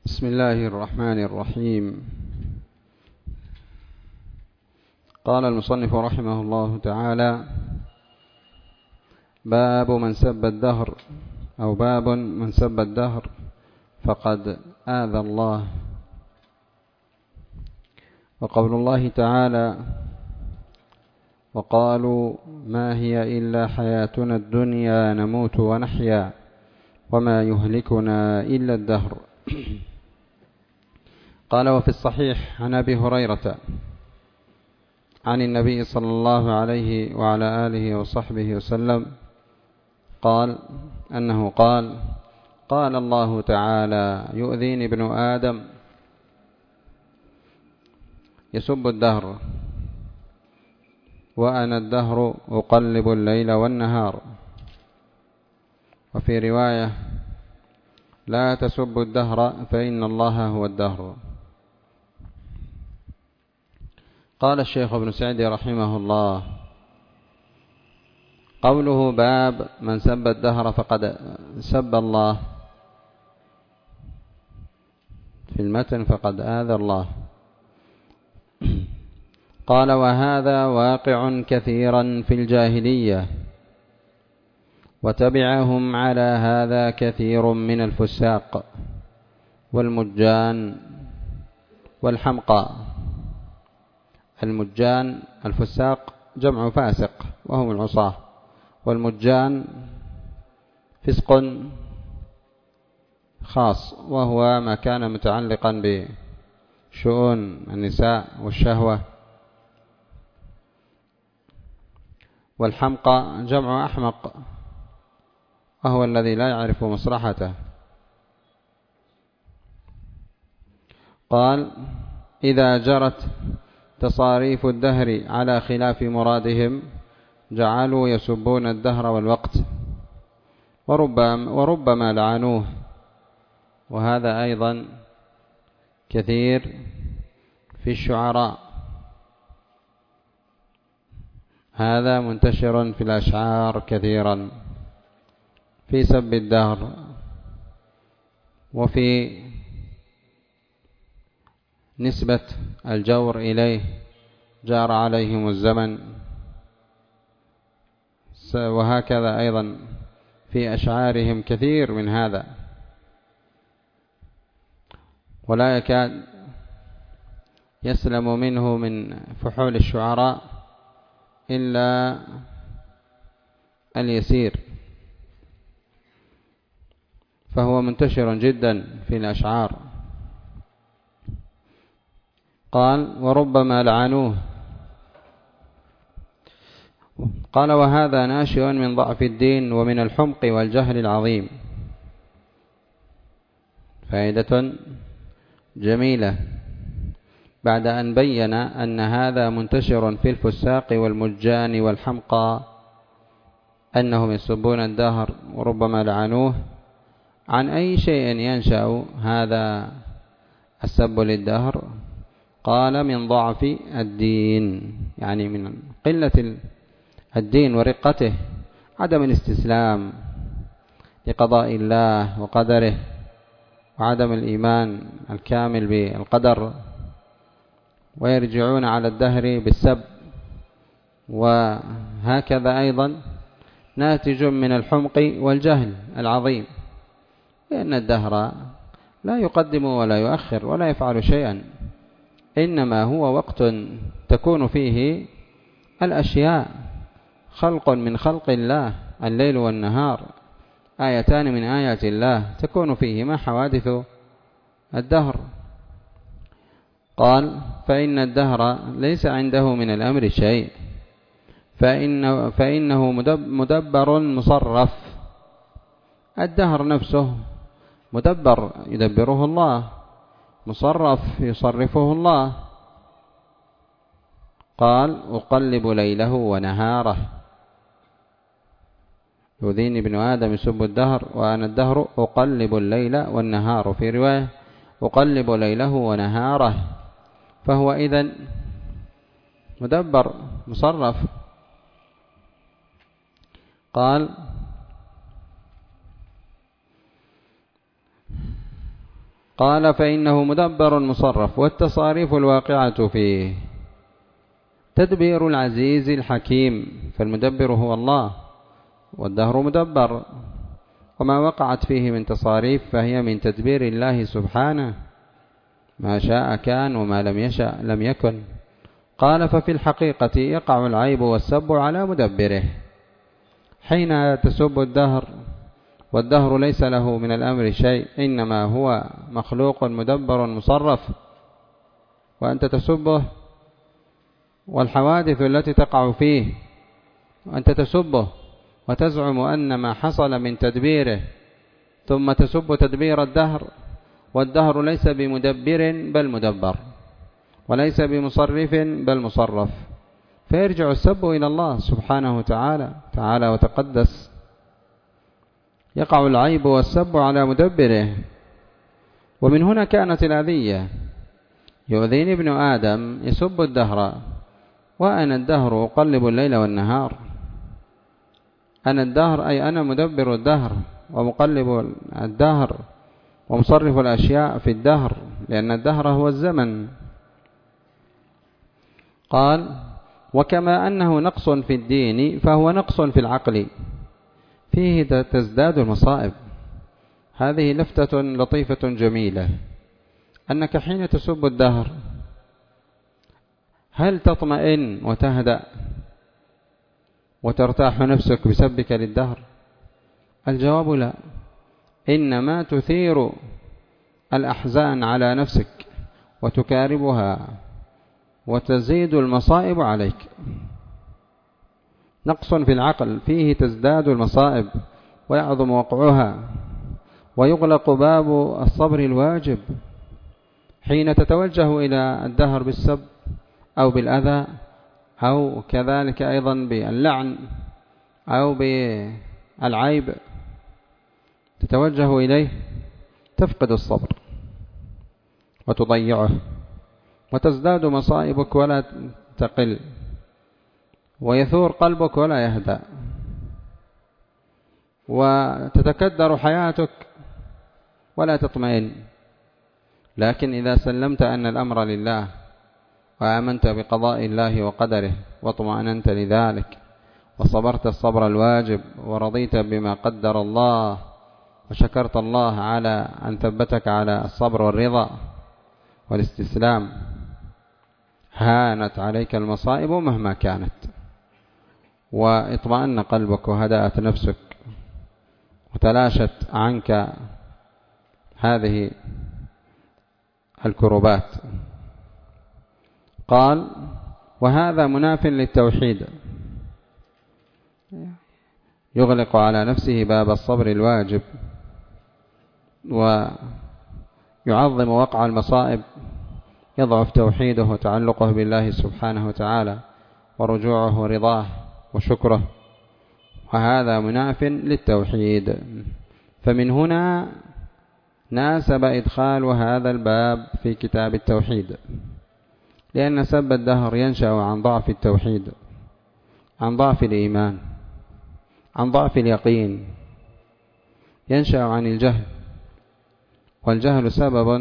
بسم الله الرحمن الرحيم. قال المصنف رحمه الله تعالى: باب من سب الدهر، أو باب من سب الدهر فقد آذى الله. وقول الله تعالى: وقالوا ما هي إلا حياتنا الدنيا نموت ونحيا وما يهلكنا إلا الدهر. قال: وفي الصحيح عن أبي هريرة عن النبي صلى الله عليه وعلى آله وصحبه وسلم قال أنه قال: قال الله تعالى: يؤذيني ابن آدم يسب الدهر وأنا الدهر أقلب الليل والنهار. وفي رواية: لا تسبوا الدهر فإن الله هو الدهر. قال الشيخ ابن سعدي رحمه الله: قوله باب من سب الدهر فقد سب الله، في المتن فقد آذى الله. قال: وهذا واقع كثيرا في الجاهلية، وتبعهم على هذا كثير من الفساق والمجان والحمقى. المجان الفساق جمع فاسق وهم العصاة، والمجان فسق خاص وهو ما كان متعلقا بشؤون النساء والشهوة. والحمقى جمع أحمق وهو الذي لا يعرف مصلحته. قال: إذا جرت تصاريف الدهر على خلاف مرادهم جعلوا يسبون الدهر والوقت، وربما لعنوه. وهذا أيضا كثير في الشعراء، هذا منتشر في الأشعار كثيرا في سب الدهر. وفي نسبة الجور إليه جار عليهم الزمن، وهكذا أيضا في أشعارهم كثير من هذا. ولا يكاد يسلم منه من فحول الشعراء إلا اليسير، فهو منتشر جدا في الأشعار. قال: وربما لعنوه. قال: وهذا ناشئ من ضعف الدين ومن الحمق والجهل العظيم. فائدة جميلة بعد أن بين أن هذا منتشر في الفساق والمجان والحمقى، أنهم يسبون الدهر وربما لعنوه. عن أي شيء ينشأ هذا السب للدهر؟ قال: من ضعف الدين، يعني من قلة الدين ورقته، عدم الاستسلام لقضاء الله وقدره، وعدم الإيمان الكامل بالقدر، ويرجعون على الدهر بالسب. وهكذا أيضا ناتج من الحمق والجهل العظيم، لأن الدهر لا يقدم ولا يؤخر ولا يفعل شيئا، إنما هو وقت تكون فيه الأشياء، خلق من خلق الله، الليل والنهار آيتان من آيات الله تكون فيهما حوادث الدهر. قال: فإن الدهر ليس عنده من الأمر شيء، فإنه مدبر مصرف. الدهر نفسه مدبر يدبره الله، مصرف يصرفه الله. قال: أقلب ليله ونهاره. يؤذيني ابن آدم يسب الدهر وأنا الدهر أقلب الليل والنهار. في رواية: أقلب ليله ونهاره. فهو إذن مدبر مصرف. قال: قال فإنه مدبر مصرف، والتصاريف الواقعة فيه تدبير العزيز الحكيم، فالمدبر هو الله، والدهر مدبر، وما وقعت فيه من تصاريف فهي من تدبير الله سبحانه، ما شاء كان وما لم يشأ لم يكن. قال ففي الحقيقة يقع العيب والسب على مدبره، حين تسب الدهر والدهر ليس له من الأمر شيء، إنما هو مخلوق مدبر مصرف، وأنت تسبه والحوادث التي تقع فيه وأنت تسبه وتزعم أن ما حصل من تدبيره، ثم تسب تدبير الدهر، والدهر ليس بمدبر بل مدبر، وليس بمصرف بل مصرف، فيرجع السب إلى الله سبحانه تعالى وتقدس. يقع العيب والسب على مدبره، ومن هنا كانت الأذية. يؤذيني ابن آدم يسب الدهر، وأنا الدهر أقلب الليل والنهار. أنا الدهر أي أنا مدبر الدهر ومقلب الدهر ومصرف الأشياء في الدهر، لأن الدهر هو الزمن. قال وكما أنه نقص في الدين فهو نقص في العقل، فيه تزداد المصائب. هذه لفتة لطيفة جميلة، أنك حين تسب الدهر هل تطمئن وتهدأ وترتاح نفسك بسبك للدهر؟ الجواب لا، إنما تثير الأحزان على نفسك وتكاربها وتزيد المصائب عليك. نقص في العقل، فيه تزداد المصائب ويعظم وقعها، ويغلق باب الصبر الواجب حين تتوجه إلى الدهر بالسب أو بالأذى، أو كذلك أيضا باللعن أو بالعيب، تتوجه إليه تفقد الصبر وتضيعه، وتزداد مصائبك ولا تقل، ويثور قلبك ولا يهدأ، وتتكدر حياتك ولا تطمئن. لكن إذا سلمت أن الأمر لله وآمنت بقضاء الله وقدره واطمأننت لذلك وصبرت الصبر الواجب ورضيت بما قدر الله وشكرت الله على أن ثبتك على الصبر والرضا والاستسلام، هانت عليك المصائب مهما كانت، واطمأن قلبك وهدأت نفسك وتلاشت عنك هذه الكربات. قال وهذا مناف للتوحيد، يغلق على نفسه باب الصبر الواجب ويعظم وقع المصائب، يضعف توحيده وتعلقه بالله سبحانه وتعالى ورجوعه ورضاه وشكره، وهذا مناف للتوحيد. فمن هنا ناسب إدخال هذا الباب في كتاب التوحيد، لأن سب الدهر ينشأ عن ضعف التوحيد، عن ضعف الإيمان، عن ضعف اليقين، ينشأ عن الجهل، والجهل سبب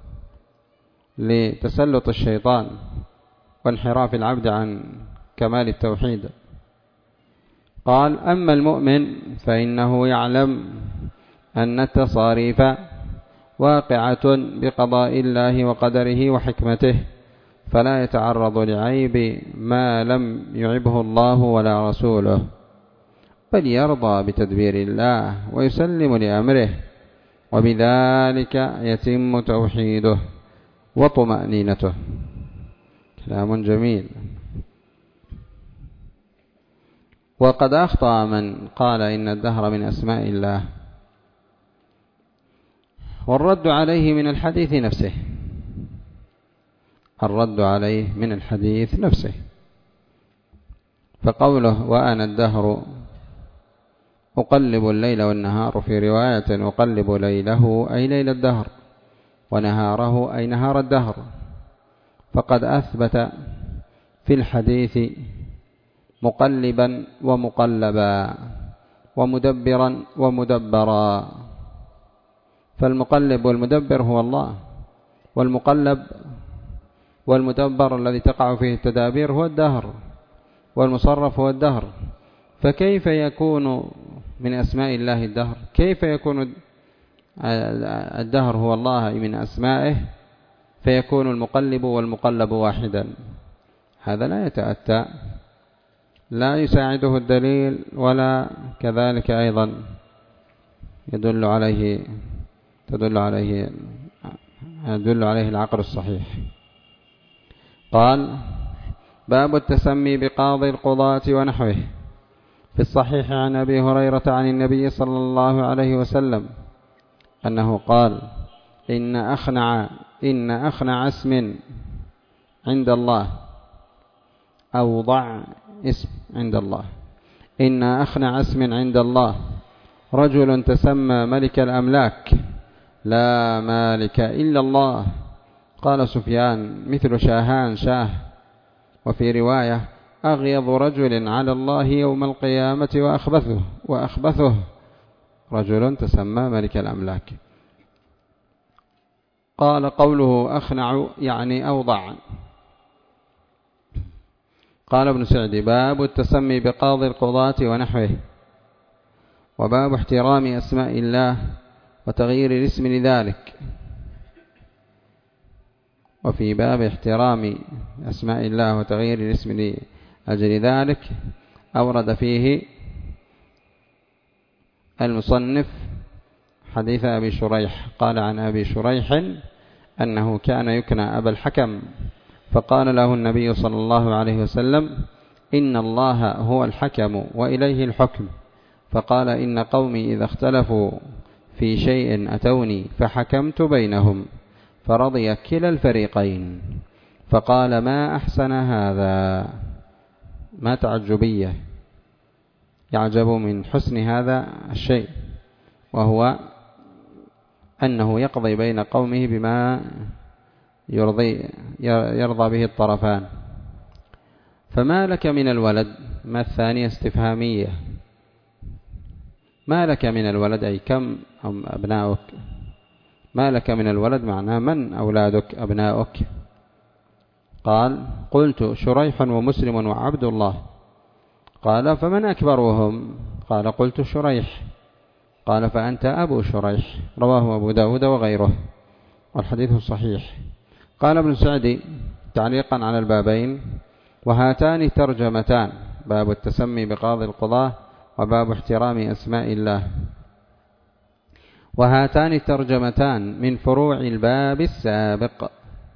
لتسلط الشيطان وانحراف العبد عن كمال التوحيد. قال أما المؤمن فإنه يعلم أن التصاريف واقعة بقضاء الله وقدره وحكمته، فلا يتعرض لعيب ما لم يعبه الله ولا رسوله، بل يرضى بتدبير الله ويسلم لأمره، وبذلك يتم توحيده وطمأنينته. كلام جميل. وقد أخطأ من قال إن الدهر من أسماء الله، والرد عليه من الحديث نفسه، الرد عليه من الحديث نفسه. فقوله وأنا الدهر أقلب الليل والنهار، في رواية أقلب ليله أي ليل الدهر، ونهاره أي نهار الدهر، فقد أثبت في الحديث مقلبا ومقلبا ومدبرا ومدبرا، فالمقلب والمدبر هو الله، والمقلب والمدبر الذي تقع فيه التدابير هو الدهر، والمصرف هو الدهر. فكيف يكون من أسماء الله الدهر؟ كيف يكون الدهر هو الله من أسمائه فيكون المقلب والمقلب واحدا؟ هذا لا يتأتى، لا يساعده الدليل ولا كذلك أيضا يدل عليه العقل الصحيح. قال: باب التسمي بقاضي القضاة ونحوه. في الصحيح عن أبي هريرة عن النبي صلى الله عليه وسلم أنه قال: إن أخنع اسم عند الله أوضع اسم عند الله. إن أخنع اسم عند الله رجل تسمى ملك الأملاك لا مالك إلا الله. قال سفيان: مثل شاهان شاه. وفي رواية: أغيظ رجل على الله يوم القيامة وأخبثه رجل تسمى ملك الأملاك. قال: قوله أخنع يعني أوضع. قال ابن سعدي: باب التسمي بقاضي القضاة ونحوه. وباب احترام أسماء الله وتغيير الاسم لذلك. وفي باب احترام أسماء الله وتغيير الاسم لأجل ذلك أورد فيه المصنف حديث أبي شريح. قال عن أبي شريح أنه كان يكنى أبا الحكم، فقال له النبي صلى الله عليه وسلم: إن الله هو الحكم وإليه الحكم. فقال: إن قومي إذا اختلفوا في شيء أتوني فحكمت بينهم فرضي كلا الفريقين. فقال: ما أحسن هذا، ما تعجبية، يعجب من حسن هذا الشيء، وهو أنه يقضي بين قومه بما يرضى به الطرفان. فما لك من الولد؟ ما الثانية استفهامية. ما لك من الولد أي كم أبناؤك؟ ما لك من الولد معناه من أولادك أبناؤك؟ قال: قلت شريح ومسلم وعبد الله. قال: فمن أكبرهم؟ قال: قلت شريح. قال: فأنت أبو شريح. رواه أبو داود وغيره، والحديث صحيح. قال ابن سعدي تعليقا على البابين: وهاتان ترجمتان، باب التسمي بقاضي القضاة وباب احترام أسماء الله. وهاتان ترجمتان من فروع الباب السابق.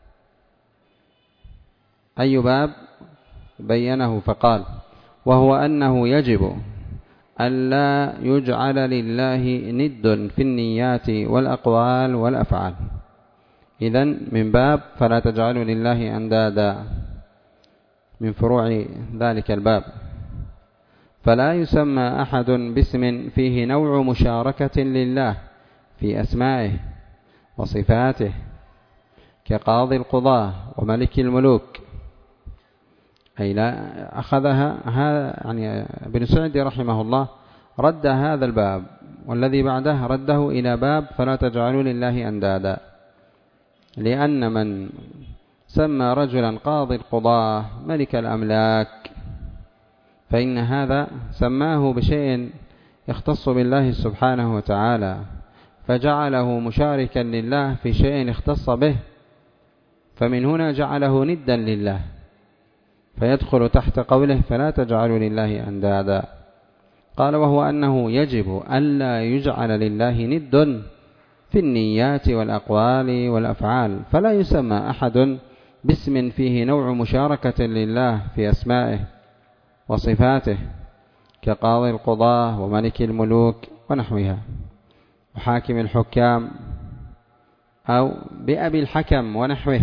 أي باب؟ بينه فقال: وهو أنه يجب ألا يجعل لله ند في النيات والأقوال والأفعال. إذن من باب فلا تجعلوا لله أندادا، من فروع ذلك الباب. فلا يسمى أحد باسم فيه نوع مشاركة لله في أسمائه وصفاته، كقاضي القضاة وملك الملوك. أي لا أخذها يعني ابن سعدي رحمه الله رد هذا الباب، والذي بعده رده إلى باب فلا تجعلوا لله أندادا، لأن من سمى رجلا قاضي القضاة ملك الأملاك فإن هذا سماه بشيء يختص بالله سبحانه وتعالى، فجعله مشاركا لله في شيء اختص به، فمن هنا جعله ندا لله، فيدخل تحت قوله فلا تجعلوا لله أندادا. قال: وهو أنه يجب ألا يجعل لله ند في النيات والأقوال والأفعال، فلا يسمى أحد باسم فيه نوع مشاركة لله في أسمائه وصفاته، كقاضي القضاة وملك الملوك ونحوها، وحاكم الحكام، أو بأبي الحكم ونحوه،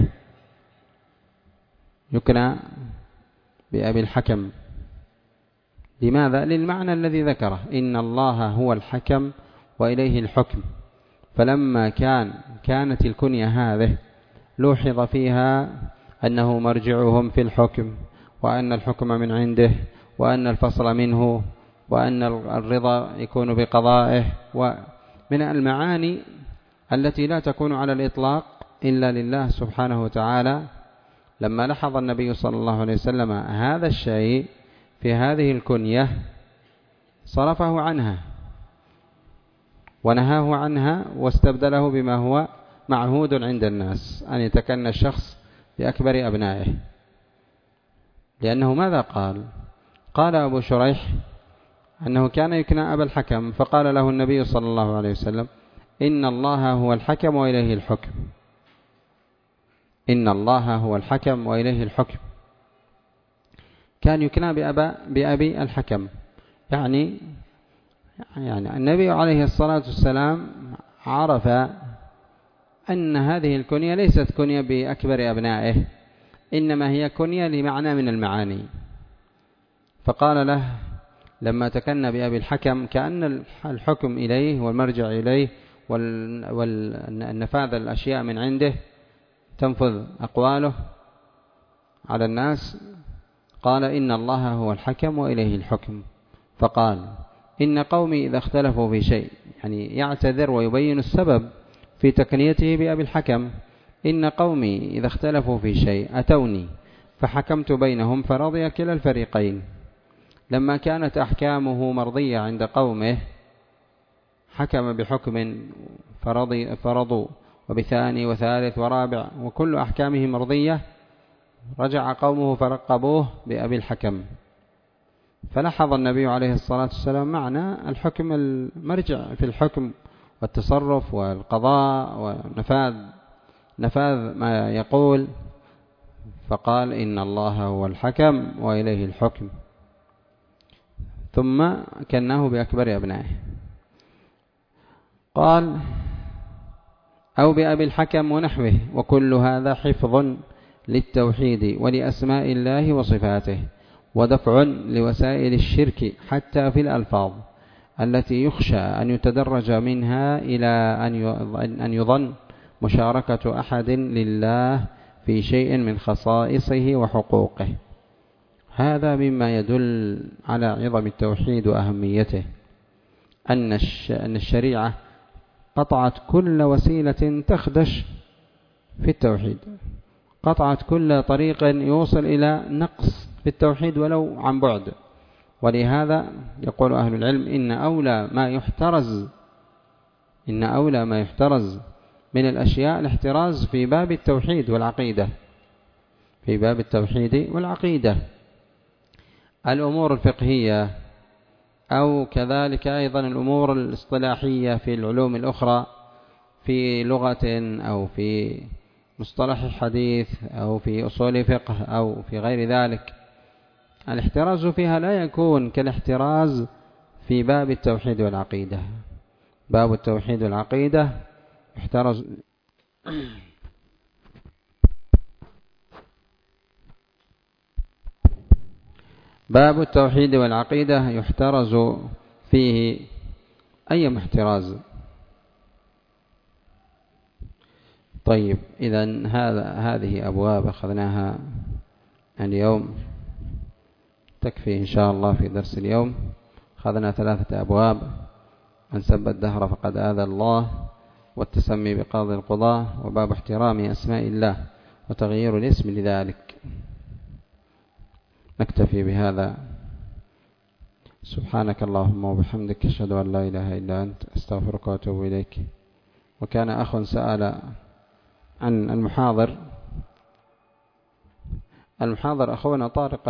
يكنى بأبي الحكم. لماذا؟ للمعنى الذي ذكره: إن الله هو الحكم وإليه الحكم. فلما كانت الكنية هذه لوحظ فيها أنه مرجعهم في الحكم، وأن الحكم من عنده، وأن الفصل منه، وأن الرضا يكون بقضائه. ومن المعاني التي لا تكون على الإطلاق إلا لله سبحانه وتعالى. لما لاحظ النبي صلى الله عليه وسلم هذا الشيء في هذه الكنية صرفه عنها ونهاه عنها واستبدله بما هو معهود عند الناس، أن يتكنى الشخص بأكبر أبنائه. لأنه ماذا قال؟ قال أبو شريح أنه كان يكنى أبا الحكم، فقال له النبي صلى الله عليه وسلم: إن الله هو الحكم وإليه الحكم. إن الله هو الحكم وإليه الحكم. كان يكنى بأبي الحكم، يعني النبي عليه الصلاة والسلام عرف أن هذه الكنية ليست كنية بأكبر أبنائه، إنما هي كنية لمعنى من المعاني. فقال له لما تكنى بأبي الحكم كأن الحكم إليه والمرجع إليه والنفاذ الأشياء من عنده، تنفذ أقواله على الناس. قال: إن الله هو الحكم وإليه الحكم. فقال: إن قومي إذا اختلفوا في شيء، يعني يعتذر ويبين السبب في تكنيته بأبي الحكم. إن قومي إذا اختلفوا في شيء أتوني فحكمت بينهم فرضي كلا الفريقين. لما كانت أحكامه مرضية عند قومه حكم بحكم فرضوا وبثاني وثالث ورابع وكل أحكامه مرضية، رجع قومه فرقبوه بأبي الحكم. فلاحظ النبي عليه الصلاة والسلام معنى الحكم، المرجع في الحكم والتصرف والقضاء ونفاذ ما يقول. فقال: إن الله هو الحكم وإليه الحكم. ثم كناه بأكبر أبنائه. قال: أو بأبي الحكم ونحوه. وكل هذا حفظ للتوحيد ولأسماء الله وصفاته، ودفع لوسائل الشرك حتى في الألفاظ التي يخشى أن يتدرج منها إلى أن يظن مشاركة أحد لله في شيء من خصائصه وحقوقه. هذا مما يدل على عظم التوحيد وأهميته، أن الشريعة قطعت كل وسيلة تخدش في التوحيد، قطعت كل طريق يوصل إلى نقص في التوحيد ولو عن بعد. ولهذا يقول أهل العلم: إن أولى ما يحترز من الأشياء الاحتراز في باب التوحيد والعقيدة، في باب التوحيد والعقيدة. الأمور الفقهية أو كذلك أيضا الأمور الاصطلاحية في العلوم الأخرى، في لغة أو في مصطلح حديث أو في أصول فقه أو في غير ذلك، الاحتراز فيها لا يكون كالاحتراز في باب التوحيد والعقيدة. باب التوحيد والعقيدة يحترز باب التوحيد والعقيدة يحترز فيه أي احتراز. طيب، إذن هذه أبواب أخذناها اليوم، تكفي إن شاء الله في درس اليوم. أخذنا 3 أبواب: من سب الدهر فقد آذى الله، والتسمي بقاضي القضاة، وباب احترام أسماء الله وتغيير الاسم لذلك. نكتفي بهذا. سبحانك اللهم وبحمدك، أشهد أن لا إله إلا أنت، أستغفرك وأتوب إليك. وكان أخ سأل عن المحاضر أخونا طارق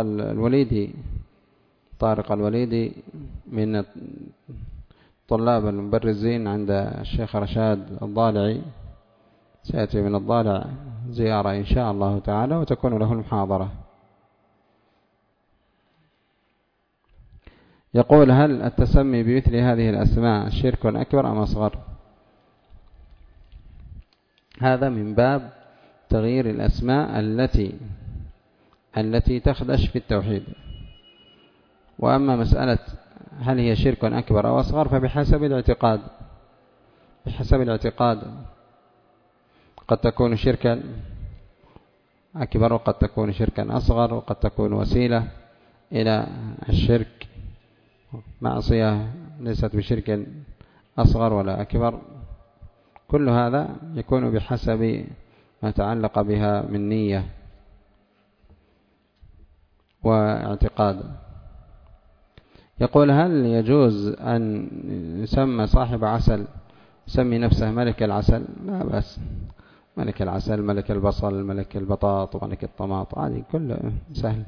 الوليدي من طلاب المبرزين عند الشيخ رشاد الضالعي، سيأتي من الضالع زيارة إن شاء الله تعالى وتكون له المحاضرة. يقول: هل التسمي بمثل هذه الأسماء شرك أكبر أم أصغر؟ هذا من باب تغيير الأسماء التي تخدش في التوحيد. وأما مسألة هل هي شرك أكبر أو أصغر فبحسب الاعتقاد قد تكون شركا أكبر وقد تكون شركا أصغر، وقد تكون وسيلة إلى الشرك، معصية ليست بشرك أصغر ولا أكبر. كل هذا يكون بحسب ما تعلق بها من نية واعتقاد. يقول: هل يجوز أن يسمى صاحب عسل يسمي نفسه ملك العسل؟ لا بأس، ملك العسل، ملك البصل، ملك البطاط، ملك الطماط، هذه كله سهل.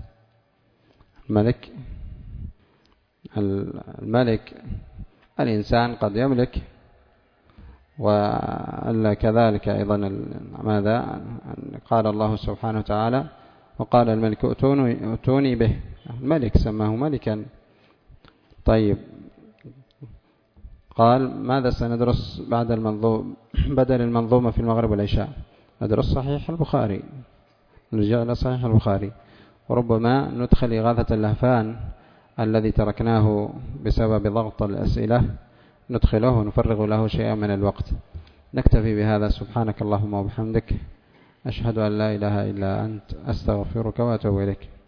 الملك الإنسان قد يملك، وكذلك أيضا ماذا قال الله سبحانه وتعالى: وقال الملك ائتوني به. الملك سماه ملكا. طيب، قال: ماذا سندرس بعد بدل المنظومة في المغرب والعشاء؟ ندرس صحيح البخاري، نرجع إلى صحيح البخاري، وربما ندخل إغاثة اللهفان الذي تركناه بسبب ضغط الأسئلة، ندخله ونفرغ له شيئا من الوقت. نكتفي بهذا. سبحانك اللهم وبحمدك، أشهد أن لا إله إلا أنت، أستغفرك وأتوب إليك.